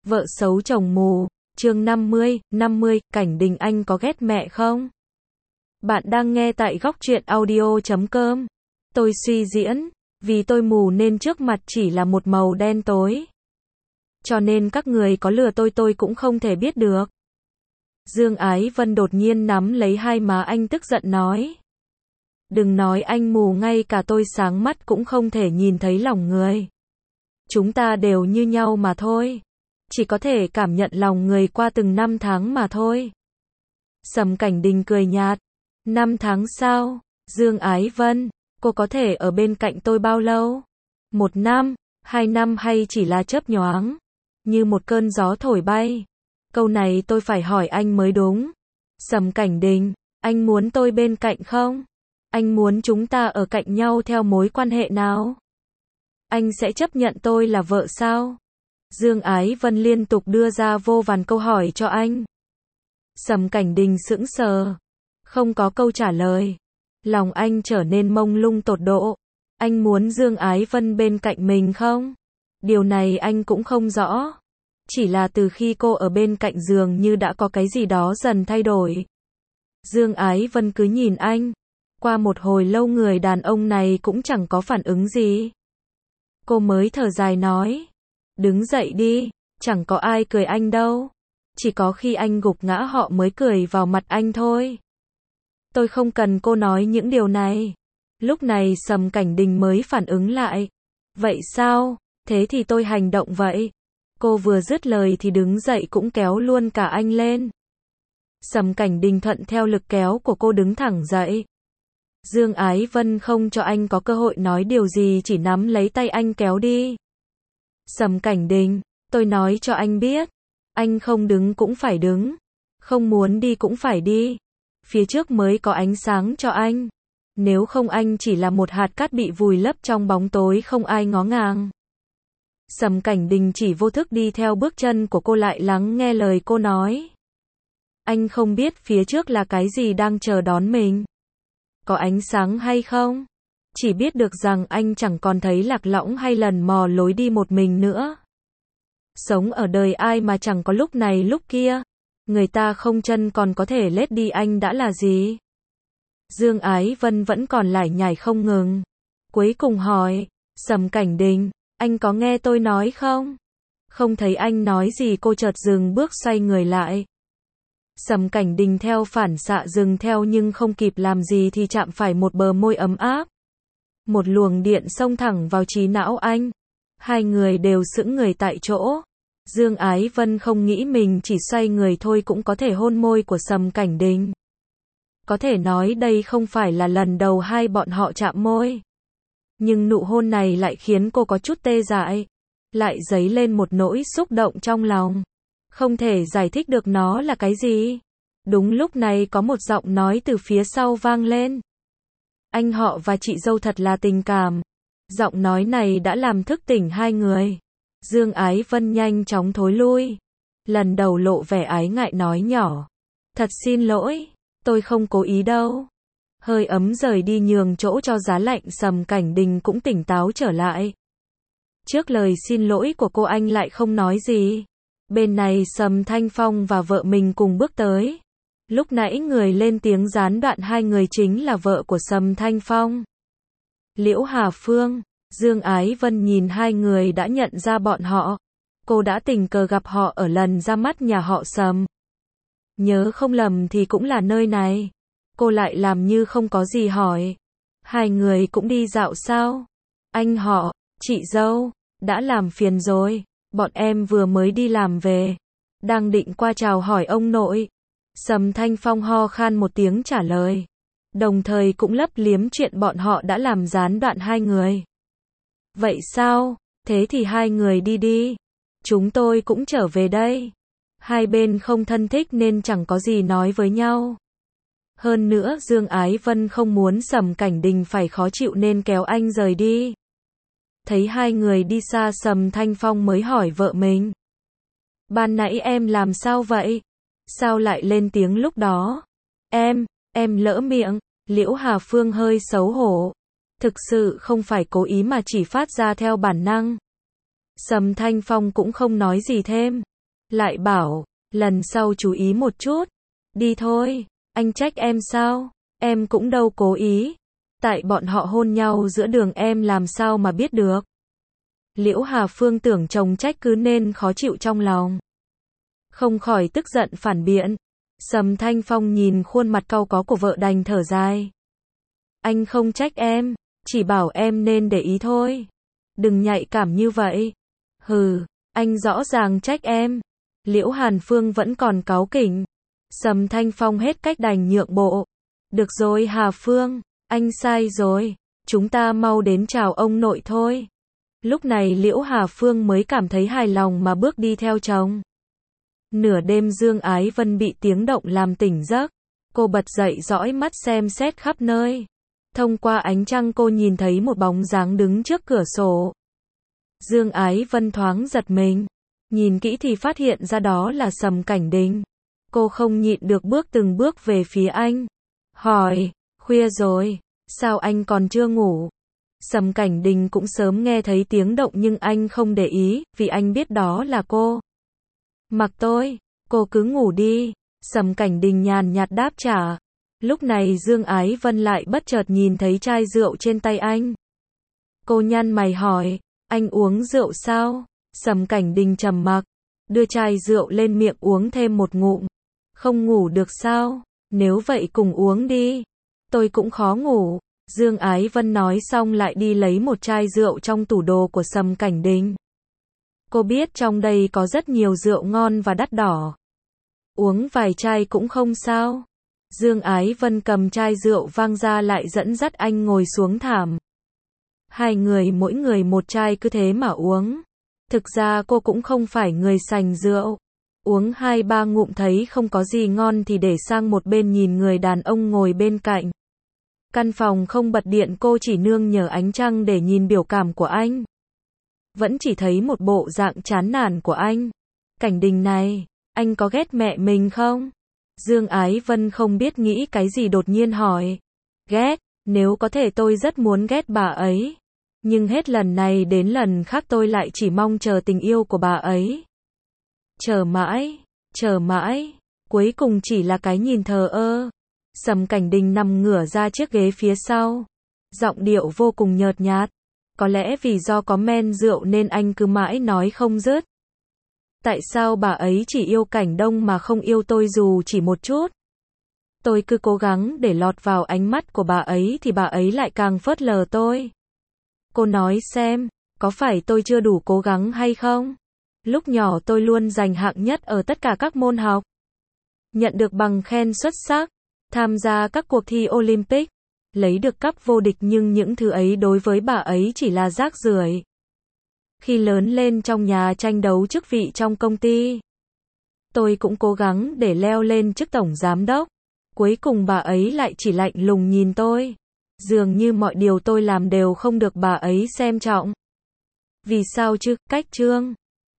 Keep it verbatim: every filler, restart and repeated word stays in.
Vợ xấu chồng mù, chương năm mươi, năm mươi, Cảnh Đình anh có ghét mẹ không? Bạn đang nghe tại góc truyện audio chấm com. Tôi suy diễn, vì tôi mù nên trước mặt chỉ là một màu đen tối. Cho nên các người có lừa tôi tôi cũng không thể biết được. Dương Ái Vân đột nhiên nắm lấy hai má anh tức giận nói. Đừng nói anh mù, ngay cả tôi sáng mắt cũng không thể nhìn thấy lòng người. Chúng ta đều như nhau mà thôi. Chỉ có thể cảm nhận lòng người qua từng năm tháng mà thôi. Sầm Cảnh Đình cười nhạt. Năm tháng sao? Dương Ái Vân, cô có thể ở bên cạnh tôi bao lâu? Một năm, hai năm hay chỉ là chớp nhoáng? Như một cơn gió thổi bay. Câu này tôi phải hỏi anh mới đúng. Sầm Cảnh Đình, anh muốn tôi bên cạnh không? Anh muốn chúng ta ở cạnh nhau theo mối quan hệ nào? Anh sẽ chấp nhận tôi là vợ sao? Dương Ái Vân liên tục đưa ra vô vàn câu hỏi cho anh. Sầm Cảnh Đình sững sờ, không có câu trả lời. Lòng anh trở nên mông lung tột độ. Anh muốn Dương Ái Vân bên cạnh mình không? Điều này anh cũng không rõ. Chỉ là từ khi cô ở bên cạnh dường như đã có cái gì đó dần thay đổi. Dương Ái Vân cứ nhìn anh. Qua một hồi lâu người đàn ông này cũng chẳng có phản ứng gì. Cô mới thở dài nói. Đứng dậy đi, chẳng có ai cười anh đâu. Chỉ có khi anh gục ngã họ mới cười vào mặt anh thôi. Tôi không cần cô nói những điều này. Lúc này Sầm Cảnh Đình mới phản ứng lại. Vậy sao? Thế thì tôi hành động vậy. Cô vừa dứt lời thì đứng dậy cũng kéo luôn cả anh lên. Sầm Cảnh Đình thuận theo lực kéo của cô đứng thẳng dậy. Dương Ái Vân không cho anh có cơ hội nói điều gì, chỉ nắm lấy tay anh kéo đi. Sầm Cảnh Đình, tôi nói cho anh biết, anh không đứng cũng phải đứng, không muốn đi cũng phải đi. Phía trước mới có ánh sáng cho anh. Nếu không anh chỉ là một hạt cát bị vùi lấp trong bóng tối không ai ngó ngàng. Sầm Cảnh Đình chỉ vô thức đi theo bước chân của cô, lại lắng nghe lời cô nói. Anh không biết phía trước là cái gì đang chờ đón mình. Có ánh sáng hay không? Chỉ biết được rằng anh chẳng còn thấy lạc lõng hay lần mò lối đi một mình nữa. Sống ở đời ai mà chẳng có lúc này lúc kia. Người ta không chân còn có thể lết đi, anh đã là gì? Dương Ái Vân vẫn còn lải nhải không ngừng. Cuối cùng hỏi, Sầm Cảnh Đình, anh có nghe tôi nói không? Không thấy anh nói gì, cô chợt dừng bước xoay người lại. Sầm Cảnh Đình theo phản xạ dừng theo, nhưng không kịp làm gì thì chạm phải một bờ môi ấm áp. Một luồng điện xông thẳng vào trí não anh. Hai người đều sững người tại chỗ. Dương Ái Vân không nghĩ mình chỉ xoay người thôi cũng có thể hôn môi của Sầm Cảnh Đình. Có thể nói đây không phải là lần đầu hai bọn họ chạm môi. Nhưng nụ hôn này lại khiến cô có chút tê dại. Lại dấy lên một nỗi xúc động trong lòng. Không thể giải thích được nó là cái gì. Đúng lúc này có một giọng nói từ phía sau vang lên. Anh họ và chị dâu thật là tình cảm. Giọng nói này đã làm thức tỉnh hai người. Dương Ái Vân nhanh chóng thối lui. Lần đầu lộ vẻ ái ngại nói nhỏ. Thật xin lỗi, tôi không cố ý đâu. Hơi ấm rời đi nhường chỗ cho giá lạnh. Sầm Cảnh Đình cũng tỉnh táo trở lại. Trước lời xin lỗi của cô anh lại không nói gì. Bên này Sầm Thanh Phong và vợ mình cùng bước tới. Lúc nãy người lên tiếng gián đoạn hai người chính là vợ của Sầm Thanh Phong, Liễu Hà Phương. Dương Ái Vân nhìn hai người đã nhận ra bọn họ. Cô đã tình cờ gặp họ ở lần ra mắt nhà họ Sầm. Nhớ không lầm thì cũng là nơi này. Cô lại làm như không có gì hỏi. Hai người cũng đi dạo sao? Anh họ, chị dâu, đã làm phiền rồi. Bọn em vừa mới đi làm về. Đang định qua chào hỏi ông nội. Sầm Thanh Phong ho khan một tiếng trả lời. Đồng thời cũng lấp liếm chuyện bọn họ đã làm gián đoạn hai người. Vậy sao? Thế thì hai người đi đi. Chúng tôi cũng trở về đây. Hai bên không thân thích nên chẳng có gì nói với nhau. Hơn nữa Dương Ái Vân không muốn Sầm Cảnh Đình phải khó chịu nên kéo anh rời đi. Thấy hai người đi xa, Sầm Thanh Phong mới hỏi vợ mình. Ban nãy em làm sao vậy? Sao lại lên tiếng lúc đó? Em, em lỡ miệng. Liễu Hà Phương hơi xấu hổ. Thực sự không phải cố ý mà chỉ phát ra theo bản năng. Sầm Thanh Phong cũng không nói gì thêm. lại bảo, lần sau chú ý một chút. Đi thôi, anh trách em sao? Em cũng đâu cố ý. Tại bọn họ hôn nhau giữa đường em làm sao mà biết được. Liễu Hà Phương tưởng chồng trách cứ nên khó chịu trong lòng. Không khỏi tức giận phản biện. Sầm Thanh Phong nhìn khuôn mặt cau có của vợ đành thở dài. Anh không trách em, chỉ bảo em nên để ý thôi. Đừng nhạy cảm như vậy. Hừ, anh rõ ràng trách em. Liễu Hàn Phương vẫn còn cáu kỉnh. Sầm Thanh Phong hết cách đành nhượng bộ. Được rồi Hà Phương, anh sai rồi. Chúng ta mau đến chào ông nội thôi. Lúc này Liễu Hà Phương mới cảm thấy hài lòng mà bước đi theo chồng. Nửa đêm Dương Ái Vân bị tiếng động làm tỉnh giấc. Cô bật dậy dõi mắt xem xét khắp nơi. Thông qua ánh trăng cô nhìn thấy một bóng dáng đứng trước cửa sổ. Dương Ái Vân thoáng giật mình. Nhìn kỹ thì phát hiện ra đó là Sầm Cảnh Đình. Cô không nhịn được bước từng bước về phía anh. Hỏi, khuya rồi, sao anh còn chưa ngủ? Sầm Cảnh Đình cũng sớm nghe thấy tiếng động nhưng anh không để ý, vì anh biết đó là cô. Mặc tôi, cô cứ ngủ đi. Sầm Cảnh Đình nhàn nhạt đáp trả. Lúc này Dương Ái Vân lại bất chợt nhìn thấy chai rượu trên tay anh. Cô nhăn mày hỏi, anh uống rượu sao? Sầm Cảnh Đình trầm mặc, đưa chai rượu lên miệng uống thêm một ngụm. Không ngủ được sao? Nếu vậy cùng uống đi. Tôi cũng khó ngủ. Dương Ái Vân nói xong lại đi lấy một chai rượu trong tủ đồ của Sầm Cảnh Đình. Cô biết trong đây có rất nhiều rượu ngon và đắt đỏ. Uống vài chai cũng không sao. Dương Ái Vân cầm chai rượu vang ra lại dẫn dắt anh ngồi xuống thảm. Hai người mỗi người một chai cứ thế mà uống. Thực ra cô cũng không phải người sành rượu. Uống hai ba ngụm thấy không có gì ngon thì để sang một bên nhìn người đàn ông ngồi bên cạnh. Căn phòng không bật điện, cô chỉ nương nhờ ánh trăng để nhìn biểu cảm của anh. Vẫn chỉ thấy một bộ dạng chán nản của anh. Cảnh Đình này, anh có ghét mẹ mình không? Dương Ái Vân không biết nghĩ cái gì đột nhiên hỏi. Ghét, nếu có thể tôi rất muốn ghét bà ấy. Nhưng hết lần này đến lần khác tôi lại chỉ mong chờ tình yêu của bà ấy. Chờ mãi, chờ mãi, cuối cùng chỉ là cái nhìn thờ ơ. Sầm Cảnh Đình nằm ngửa ra chiếc ghế phía sau. Giọng điệu vô cùng nhợt nhạt. Có lẽ vì do có men rượu nên anh cứ mãi nói không dứt. Tại sao bà ấy chỉ yêu Cảnh Đông mà không yêu tôi dù chỉ một chút? Tôi cứ cố gắng để lọt vào ánh mắt của bà ấy thì bà ấy lại càng phớt lờ tôi. Cô nói xem, có phải tôi chưa đủ cố gắng hay không? Lúc nhỏ tôi luôn giành hạng nhất ở tất cả các môn học. Nhận được bằng khen xuất sắc, tham gia các cuộc thi Olympic, lấy được cúp vô địch, nhưng những thứ ấy đối với bà ấy chỉ là rác rưởi. Khi lớn lên trong nhà tranh đấu chức vị trong công ty, tôi cũng cố gắng để leo lên chức tổng giám đốc. Cuối cùng bà ấy lại chỉ lạnh lùng nhìn tôi. Dường như mọi điều tôi làm đều không được bà ấy xem trọng. Vì sao chứ? Cách Trương